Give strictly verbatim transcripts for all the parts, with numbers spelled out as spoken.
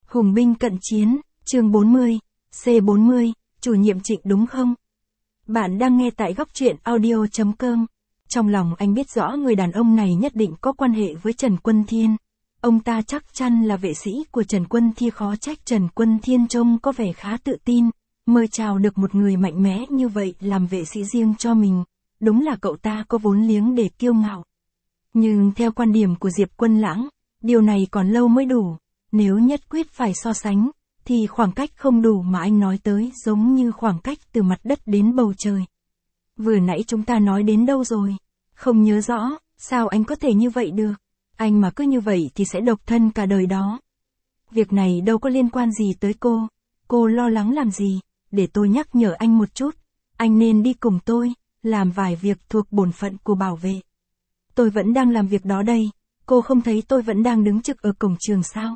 Hùng binh cận chiến, chương bốn mươi, C bốn mươi, chủ nhiệm Trịnh đúng không? Bạn đang nghe tại góc truyện audio chấm com. Trong lòng anh biết rõ người đàn ông này nhất định có quan hệ với Trần Quân Thiên. Ông ta chắc chắn là vệ sĩ của Trần Quân Thiên, khó trách Trần Quân Thiên trông có vẻ khá tự tin, mời chào được một người mạnh mẽ như vậy làm vệ sĩ riêng cho mình. Đúng là cậu ta có vốn liếng để kiêu ngạo. Nhưng theo quan điểm của Diệp Quân Lãng, điều này còn lâu mới đủ. Nếu nhất quyết phải so sánh, thì khoảng cách không đủ mà anh nói tới giống như khoảng cách từ mặt đất đến bầu trời. Vừa nãy chúng ta nói đến đâu rồi? Không nhớ rõ, sao anh có thể như vậy được? Anh mà cứ như vậy thì sẽ độc thân cả đời đó. Việc này đâu có liên quan gì tới cô. Cô lo lắng làm gì? Để tôi nhắc nhở anh một chút. Anh nên đi cùng tôi, làm vài việc thuộc bổn phận của bảo vệ. Tôi vẫn đang làm việc đó đây. Cô không thấy tôi vẫn đang đứng trực ở cổng trường sao?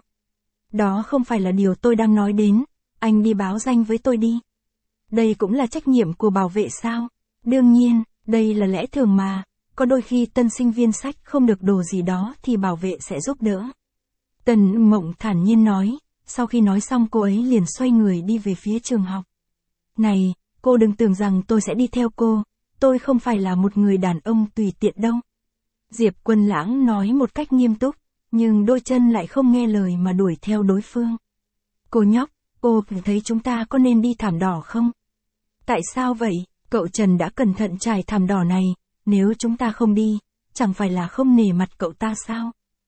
Đó không phải là điều tôi đang nói đến. Anh đi báo danh với tôi đi. Đây cũng là trách nhiệm của bảo vệ sao? Đương nhiên, đây là lẽ thường mà. Có đôi khi tân sinh viên sách không được đồ gì đó thì bảo vệ sẽ giúp đỡ. Tần Mộng thản nhiên nói. Sau khi nói xong cô ấy liền xoay người đi về phía trường học. Này, cô đừng tưởng rằng tôi sẽ đi theo cô. Tôi không phải là một người đàn ông tùy tiện đâu. Diệp Quân Lãng nói một cách nghiêm túc, nhưng đôi chân lại không nghe lời mà đuổi theo đối phương. Cô nhóc, cô thấy chúng ta có nên đi thảm đỏ không? Tại sao vậy? Cậu Trần đã cẩn thận trải thảm đỏ này, nếu chúng ta không đi, chẳng phải là không nể mặt cậu ta sao?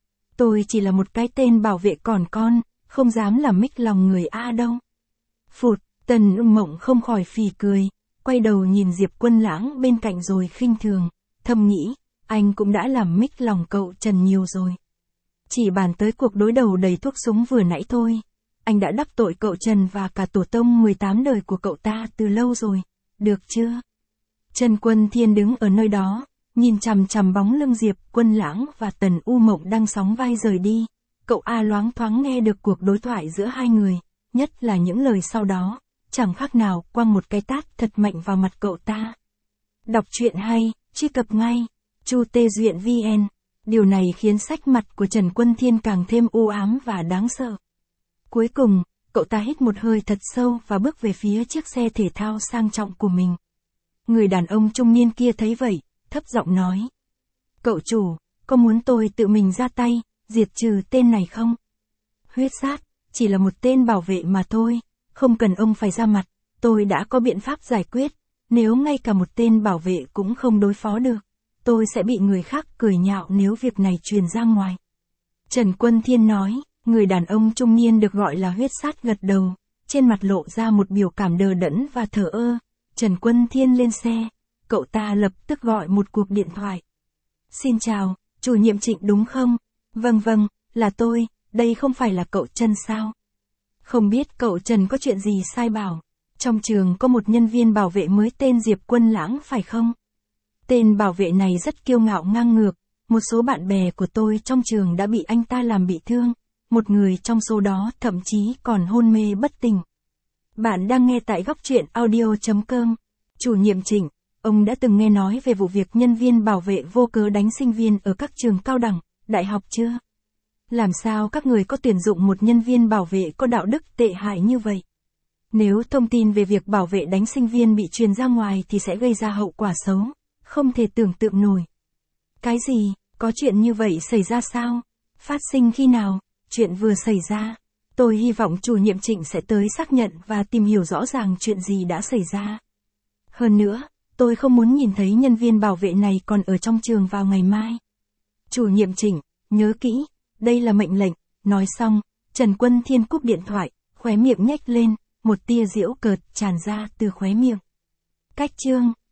Tôi chỉ là một cái tên bảo vệ còn con, không dám làm mích lòng người A đâu. Phụt, Tần Mộng không khỏi phì cười, quay đầu nhìn Diệp Quân Lãng bên cạnh rồi khinh thường, thầm nghĩ, anh cũng đã làm mích lòng cậu Trần nhiều rồi. Chỉ bàn tới cuộc đối đầu đầy thuốc súng vừa nãy thôi, anh đã đắc tội cậu Trần và cả tổ tông mười tám đời của cậu ta từ lâu rồi, được chưa? Trần Quân Thiên đứng ở nơi đó, nhìn chằm chằm bóng lưng Diệp Quân Lãng và Tần U Mộng đang sóng vai rời đi. Cậu A loáng thoáng nghe được cuộc đối thoại giữa hai người, nhất là những lời sau đó, chẳng khác nào quăng một cái tát thật mạnh vào mặt cậu ta. Đọc truyện hay, truy cập ngay, Chu Tê Duyện vn. Điều này khiến sắc mặt của Trần Quân Thiên càng thêm u ám và đáng sợ. Cuối cùng, cậu ta hít một hơi thật sâu và bước về phía chiếc xe thể thao sang trọng của mình. Người đàn ông trung niên kia thấy vậy, thấp giọng nói. Cậu chủ, có muốn tôi tự mình ra tay, diệt trừ tên này không? Huyết sát, chỉ là một tên bảo vệ mà thôi, không cần ông phải ra mặt, tôi đã có biện pháp giải quyết, nếu ngay cả một tên bảo vệ cũng không đối phó được, tôi sẽ bị người khác cười nhạo nếu việc này truyền ra ngoài. Trần Quân Thiên nói, người đàn ông trung niên được gọi là huyết sát gật đầu, trên mặt lộ ra một biểu cảm đờ đẫn và thờ ơ. Trần Quân Thiên lên xe, cậu ta lập tức gọi một cuộc điện thoại. Xin chào, chủ nhiệm Trịnh đúng không? Vâng vâng, là tôi, đây không phải là cậu Trần sao? Không biết cậu Trần có chuyện gì sai bảo, trong trường có một nhân viên bảo vệ mới tên Diệp Quân Lãng phải không? Tên bảo vệ này rất kiêu ngạo ngang ngược, một số bạn bè của tôi trong trường đã bị anh ta làm bị thương, một người trong số đó thậm chí còn hôn mê bất tỉnh. Bạn đang nghe tại góc truyện audio chấm com. Chủ nhiệm Trịnh, ông đã từng nghe nói về vụ việc nhân viên bảo vệ vô cớ đánh sinh viên ở các trường cao đẳng, đại học chưa? Làm sao các người có tuyển dụng một nhân viên bảo vệ có đạo đức tệ hại như vậy? Nếu thông tin về việc bảo vệ đánh sinh viên bị truyền ra ngoài thì sẽ gây ra hậu quả xấu, không thể tưởng tượng nổi. Cái gì, có chuyện như vậy xảy ra sao? Phát sinh khi nào? Chuyện vừa xảy ra. Tôi hy vọng chủ nhiệm Trịnh sẽ tới xác nhận và tìm hiểu rõ ràng chuyện gì đã xảy ra. Hơn nữa, tôi không muốn nhìn thấy nhân viên bảo vệ này còn ở trong trường vào ngày mai. Chủ nhiệm Trịnh, nhớ kỹ, đây là mệnh lệnh. Nói xong, Trần Quân Thiên cúp điện thoại, khóe miệng nhếch lên, một tia giễu cợt tràn ra từ khóe miệng. Cách chương